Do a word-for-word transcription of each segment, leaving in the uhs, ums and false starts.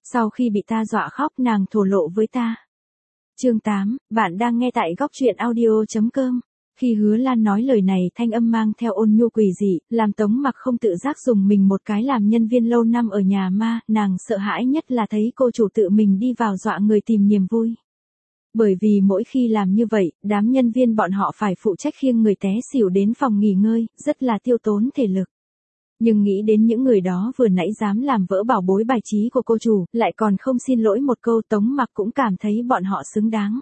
Sau khi bị ta dọa khóc nàng thổ lộ với ta. Chương tám, bạn đang nghe tại góc truyện audio.com. Khi Hứa Lan nói lời này thanh âm mang theo ôn nhu quỷ dị, làm Tống Mặc không tự giác dùng mình một cái làm nhân viên lâu năm ở nhà ma, nàng sợ hãi nhất là thấy cô chủ tự mình đi vào dọa người tìm niềm vui. Bởi vì mỗi khi làm như vậy, đám nhân viên bọn họ phải phụ trách khiêng người té xỉu đến phòng nghỉ ngơi, rất là tiêu tốn thể lực. Nhưng nghĩ đến những người đó vừa nãy dám làm vỡ bảo bối bài trí của cô chủ, lại còn không xin lỗi một câu, Tống Mặc cũng cảm thấy bọn họ xứng đáng.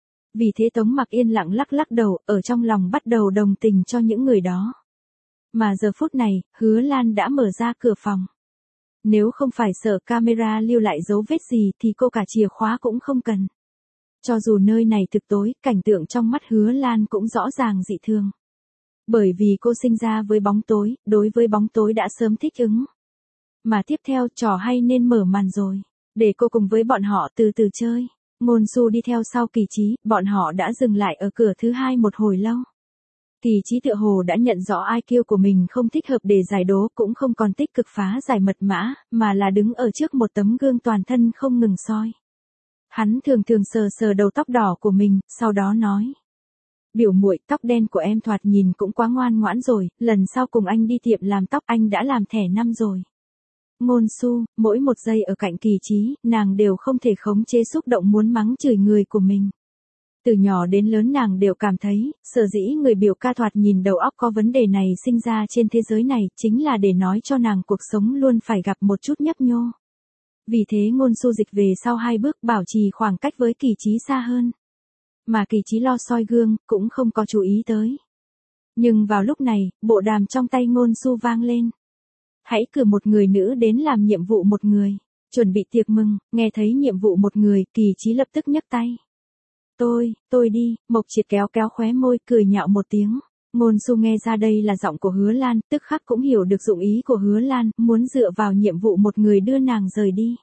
Vì thế Tống Mặc yên lặng lắc lắc đầu, ở trong lòng bắt đầu đồng tình cho những người đó. Mà giờ phút này, Hứa Lan đã mở ra cửa phòng. Nếu không phải sợ camera lưu lại dấu vết gì thì cô cả chìa khóa cũng không cần. Cho dù nơi này thực tối, cảnh tượng trong mắt Hứa Lan cũng rõ ràng dị thường. Bởi vì cô sinh ra với bóng tối, đối với bóng tối đã sớm thích ứng. Mà tiếp theo trò hay nên mở màn rồi, để cô cùng với bọn họ từ từ chơi. Ngôn Xu đi theo sau Kỳ Chí, bọn họ đã dừng lại ở cửa thứ hai một hồi lâu. Kỳ Chí tựa hồ đã nhận rõ i kiu của mình không thích hợp để giải đố, cũng không còn tích cực phá giải mật mã, mà là đứng ở trước một tấm gương toàn thân không ngừng soi. Hắn thường thường sờ sờ đầu tóc đỏ của mình, sau đó nói. Biểu muội, tóc đen của em thoạt nhìn cũng quá ngoan ngoãn rồi, lần sau cùng anh đi tiệm làm tóc anh đã làm thẻ năm rồi. Ngôn Xu, mỗi một giây ở cạnh Kỳ Chí, nàng đều không thể khống chế xúc động muốn mắng chửi người của mình. Từ nhỏ đến lớn nàng đều cảm thấy, sở dĩ người biểu ca thoạt nhìn đầu óc có vấn đề này sinh ra trên thế giới này, chính là để nói cho nàng cuộc sống luôn phải gặp một chút nhấp nhô. Vì thế Ngôn Xu dịch về sau hai bước, bảo trì khoảng cách với Kỳ Chí xa hơn. Mà Kỳ Chí lo soi gương, cũng không có chú ý tới. Nhưng vào lúc này, bộ đàm trong tay Ngôn Xu vang lên. Hãy cử một người nữ đến làm nhiệm vụ một người. Chuẩn bị tiệc mừng, nghe thấy nhiệm vụ một người, Kỳ Chí lập tức nhấc tay. Tôi, tôi đi, Mộc Triệt kéo kéo khóe môi, cười nhạo một tiếng. Ngôn Xu nghe ra đây là giọng của Hứa Lan, tức khắc cũng hiểu được dụng ý của Hứa Lan, muốn dựa vào nhiệm vụ một người đưa nàng rời đi.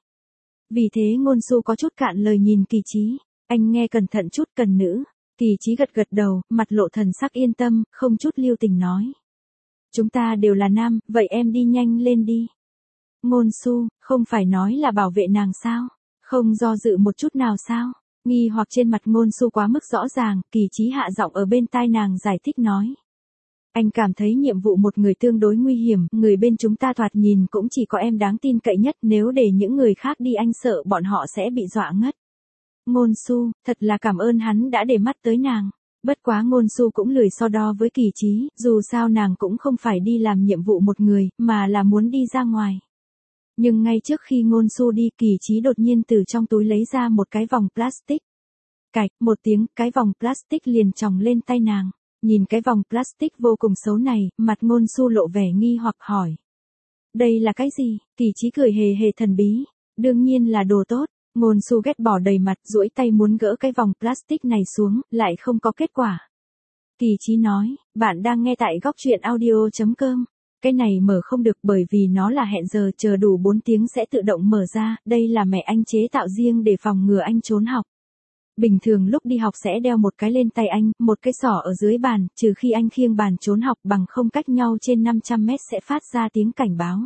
Vì thế Ngôn Xu có chút cạn lời nhìn Kỳ Chí. Anh nghe cẩn thận chút, cần nữ. Kỳ Chí gật gật đầu, mặt lộ thần sắc yên tâm, không chút lưu tình nói. Chúng ta đều là nam, vậy em đi nhanh lên đi. Ngôn Xu, không phải nói là bảo vệ nàng sao? Không do dự một chút nào sao? Nghi hoặc trên mặt Ngôn Xu quá mức rõ ràng, Kỳ Chí hạ giọng ở bên tai nàng giải thích nói. Anh cảm thấy nhiệm vụ một người tương đối nguy hiểm, người bên chúng ta thoạt nhìn cũng chỉ có em đáng tin cậy nhất, nếu để những người khác đi anh sợ bọn họ sẽ bị dọa ngất. Ngôn Xu, thật là cảm ơn hắn đã để mắt tới nàng. Bất quá Ngôn Xu cũng lười so đo với Kỳ Chí, dù sao nàng cũng không phải đi làm nhiệm vụ một người, mà là muốn đi ra ngoài. Nhưng ngay trước khi Ngôn Xu đi, Kỳ Chí đột nhiên từ trong túi lấy ra một cái vòng plastic. Cạch, một tiếng, cái vòng plastic liền chồng lên tay nàng. Nhìn cái vòng plastic vô cùng xấu này, mặt Ngôn Xu lộ vẻ nghi hoặc hỏi. Đây là cái gì? Kỳ Chí cười hề hề thần bí. Đương nhiên là đồ tốt. Ngôn Xu ghét bỏ đầy mặt, duỗi tay muốn gỡ cái vòng plastic này xuống, lại không có kết quả. Kỳ Chí nói, bạn đang nghe tại góc truyện audio.com. Cái này mở không được bởi vì nó là hẹn giờ, chờ đủ bốn tiếng sẽ tự động mở ra, đây là mẹ anh chế tạo riêng để phòng ngừa anh trốn học. Bình thường lúc đi học sẽ đeo một cái lên tay anh, một cái xỏ ở dưới bàn, trừ khi anh khiêng bàn trốn học, bằng không cách nhau trên năm trăm mét sẽ phát ra tiếng cảnh báo.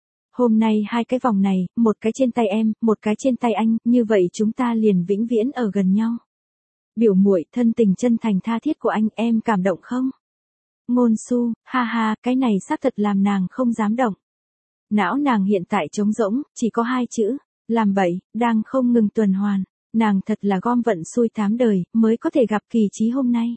Hôm nay hai cái vòng này, một cái trên tay em, một cái trên tay anh, như vậy chúng ta liền vĩnh viễn ở gần nhau. Biểu muội, thân tình chân thành tha thiết của anh, em cảm động không? Ngôn Xu, ha ha, cái này xác thật làm nàng không dám động. Não nàng hiện tại trống rỗng, chỉ có hai chữ, làm bậy, đang không ngừng tuần hoàn. Nàng thật là gom vận xui tám đời, mới có thể gặp Kỳ Chí hôm nay.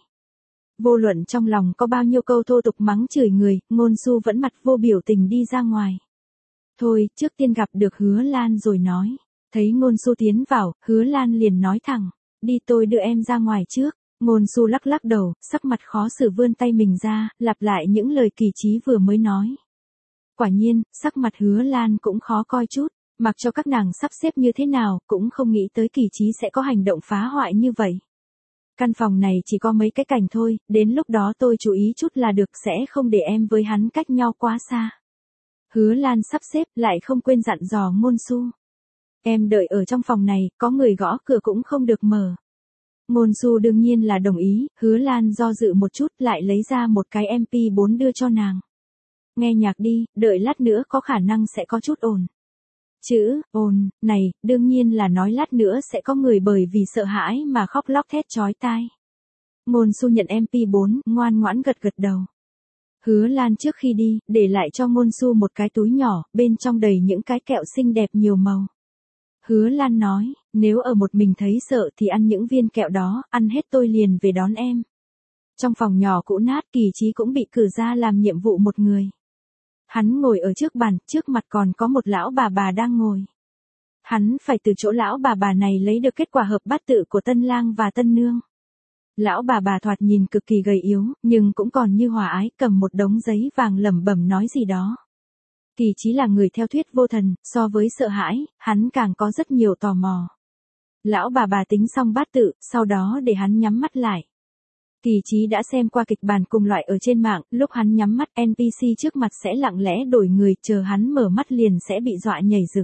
Vô luận trong lòng có bao nhiêu câu thô tục mắng chửi người, Ngôn Xu vẫn mặt vô biểu tình đi ra ngoài. Thôi, trước tiên gặp được Hứa Lan rồi nói. Thấy Ngôn Xu tiến vào, Hứa Lan liền nói thẳng. Đi, tôi đưa em ra ngoài trước. Ngôn Xu lắc lắc đầu, sắc mặt khó xử vươn tay mình ra, lặp lại những lời Kỳ Chí vừa mới nói. Quả nhiên, sắc mặt Hứa Lan cũng khó coi chút. Mặc cho các nàng sắp xếp như thế nào, cũng không nghĩ tới Kỳ Chí sẽ có hành động phá hoại như vậy. Căn phòng này chỉ có mấy cái cảnh thôi, đến lúc đó tôi chú ý chút là được, sẽ không để em với hắn cách nhau quá xa. Hứa Lan sắp xếp lại không quên dặn dò Ngôn Xu. Em đợi ở trong phòng này, có người gõ cửa cũng không được mở. Ngôn Xu đương nhiên là đồng ý, Hứa Lan do dự một chút lại lấy ra một cái em pê bốn đưa cho nàng. Nghe nhạc đi, đợi lát nữa có khả năng sẽ có chút ồn. Chữ, ồn, này, đương nhiên là nói lát nữa sẽ có người bởi vì sợ hãi mà khóc lóc thét chói tai. Ngôn Xu nhận em pê bốn, ngoan ngoãn gật gật đầu. Hứa Lan trước khi đi, để lại cho Ngôn Xu một cái túi nhỏ, bên trong đầy những cái kẹo xinh đẹp nhiều màu. Hứa Lan nói, nếu ở một mình thấy sợ thì ăn những viên kẹo đó, ăn hết tôi liền về đón em. Trong phòng nhỏ cũ nát, Kỳ Chí cũng bị cử ra làm nhiệm vụ một người. Hắn ngồi ở trước bàn, trước mặt còn có một lão bà bà đang ngồi. Hắn phải từ chỗ lão bà bà này lấy được kết quả hợp bát tự của tân lang và tân nương. Lão bà bà thoạt nhìn cực kỳ gầy yếu, nhưng cũng còn như hòa ái, cầm một đống giấy vàng lẩm bẩm nói gì đó. Kỳ Chí là người theo thuyết vô thần, so với sợ hãi, hắn càng có rất nhiều tò mò. Lão bà bà tính xong bát tự, sau đó để hắn nhắm mắt lại. Kỳ Chí đã xem qua kịch bản cùng loại ở trên mạng, lúc hắn nhắm mắt en pê xê trước mặt sẽ lặng lẽ đổi người, chờ hắn mở mắt liền sẽ bị dọa nhảy dựng.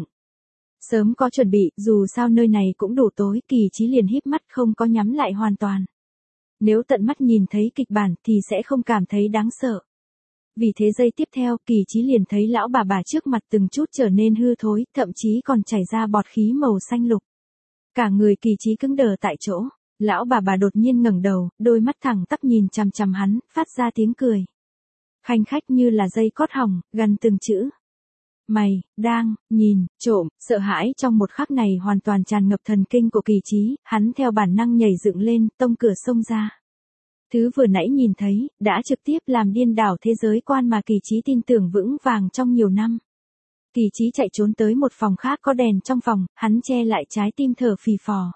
Sớm có chuẩn bị, dù sao nơi này cũng đủ tối, Kỳ Chí liền híp mắt không có nhắm lại hoàn toàn. Nếu tận mắt nhìn thấy kịch bản thì sẽ không cảm thấy đáng sợ. Vì thế giây tiếp theo, Kỳ Chí liền thấy lão bà bà trước mặt từng chút trở nên hư thối, thậm chí còn chảy ra bọt khí màu xanh lục. Cả người Kỳ Chí cứng đờ tại chỗ. Lão bà bà đột nhiên ngẩng đầu, đôi mắt thẳng tắp nhìn chằm chằm hắn, phát ra tiếng cười. Khanh khách như là dây cót hỏng, gần từng chữ. Mày, đang, nhìn, trộm, sợ hãi trong một khắc này hoàn toàn tràn ngập thần kinh của Kỳ Chí, hắn theo bản năng nhảy dựng lên, tông cửa xông ra. Thứ vừa nãy nhìn thấy, đã trực tiếp làm điên đảo thế giới quan mà Kỳ Chí tin tưởng vững vàng trong nhiều năm. Kỳ Chí chạy trốn tới một phòng khác có đèn trong phòng, hắn che lại trái tim thở phì phò.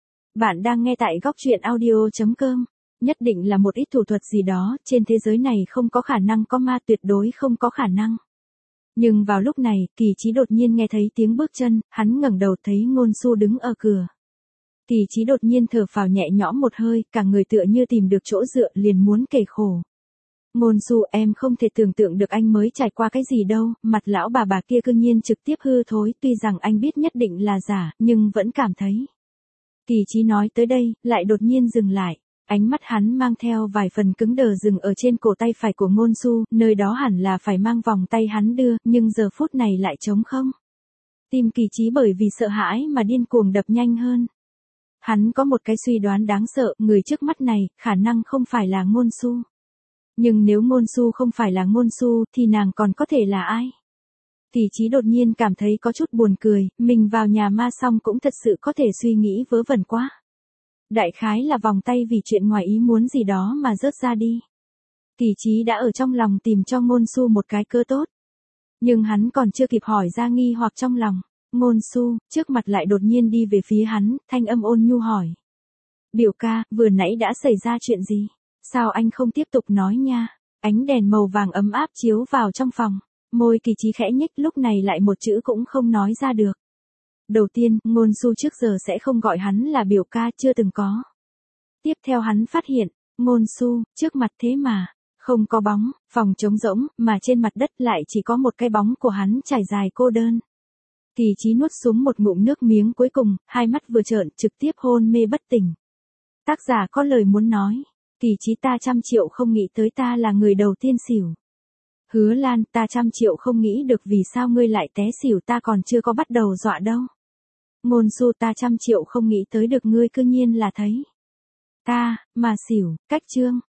Bạn đang nghe tại góc truyện audio chấm com. Nhất định là một ít thủ thuật gì đó, trên thế giới này không có khả năng có ma, tuyệt đối không có khả năng. Nhưng vào lúc này, Kỳ Chí đột nhiên nghe thấy tiếng bước chân, hắn ngẩng đầu thấy Ngôn Xu đứng ở cửa. Kỳ Chí đột nhiên thở phào nhẹ nhõm một hơi, cả người tựa như tìm được chỗ dựa liền muốn kể khổ. Ngôn Xu, em không thể tưởng tượng được anh mới trải qua cái gì đâu, mặt lão bà bà kia cư nhiên trực tiếp hư thối, tuy rằng anh biết nhất định là giả, nhưng vẫn cảm thấy. Kỳ Chí nói tới đây, lại đột nhiên dừng lại. Ánh mắt hắn mang theo vài phần cứng đờ dừng ở trên cổ tay phải của Ngôn Xu, nơi đó hẳn là phải mang vòng tay hắn đưa, nhưng giờ phút này lại trống không. Tim Kỳ Chí bởi vì sợ hãi mà điên cuồng đập nhanh hơn. Hắn có một cái suy đoán đáng sợ, người trước mắt này, khả năng không phải là Ngôn Xu. Nhưng nếu Ngôn Xu không phải là Ngôn Xu, thì nàng còn có thể là ai? Kỳ Chí đột nhiên cảm thấy có chút buồn cười, mình vào nhà ma xong cũng thật sự có thể suy nghĩ vớ vẩn quá. Đại khái là vòng tay vì chuyện ngoài ý muốn gì đó mà rớt ra đi. Kỳ Chí đã ở trong lòng tìm cho Ngôn Xu một cái cơ tốt. Nhưng hắn còn chưa kịp hỏi ra nghi hoặc trong lòng. Ngôn Xu, trước mặt lại đột nhiên đi về phía hắn, thanh âm ôn nhu hỏi. Biểu ca, vừa nãy đã xảy ra chuyện gì? Sao anh không tiếp tục nói nha? Ánh đèn màu vàng ấm áp chiếu vào trong phòng. Môi Kỳ Chí khẽ nhếch, lúc này lại một chữ cũng không nói ra được. Đầu tiên, Ngôn Xu trước giờ sẽ không gọi hắn là biểu ca, chưa từng có. Tiếp theo hắn phát hiện, Ngôn Xu, trước mặt thế mà, không có bóng, phòng trống rỗng, mà trên mặt đất lại chỉ có một cái bóng của hắn trải dài cô đơn. Kỳ Chí nuốt xuống một ngụm nước miếng cuối cùng, hai mắt vừa trợn, trực tiếp hôn mê bất tỉnh. Tác giả có lời muốn nói, Kỳ Chí ta trăm triệu không nghĩ tới ta là người đầu tiên xỉu. Hứa Lan, ta trăm triệu không nghĩ được vì sao ngươi lại té xỉu, ta còn chưa có bắt đầu dọa đâu. Ngôn Xu, ta trăm triệu không nghĩ tới được ngươi cư nhiên là thấy ta, mà xỉu, cách chương.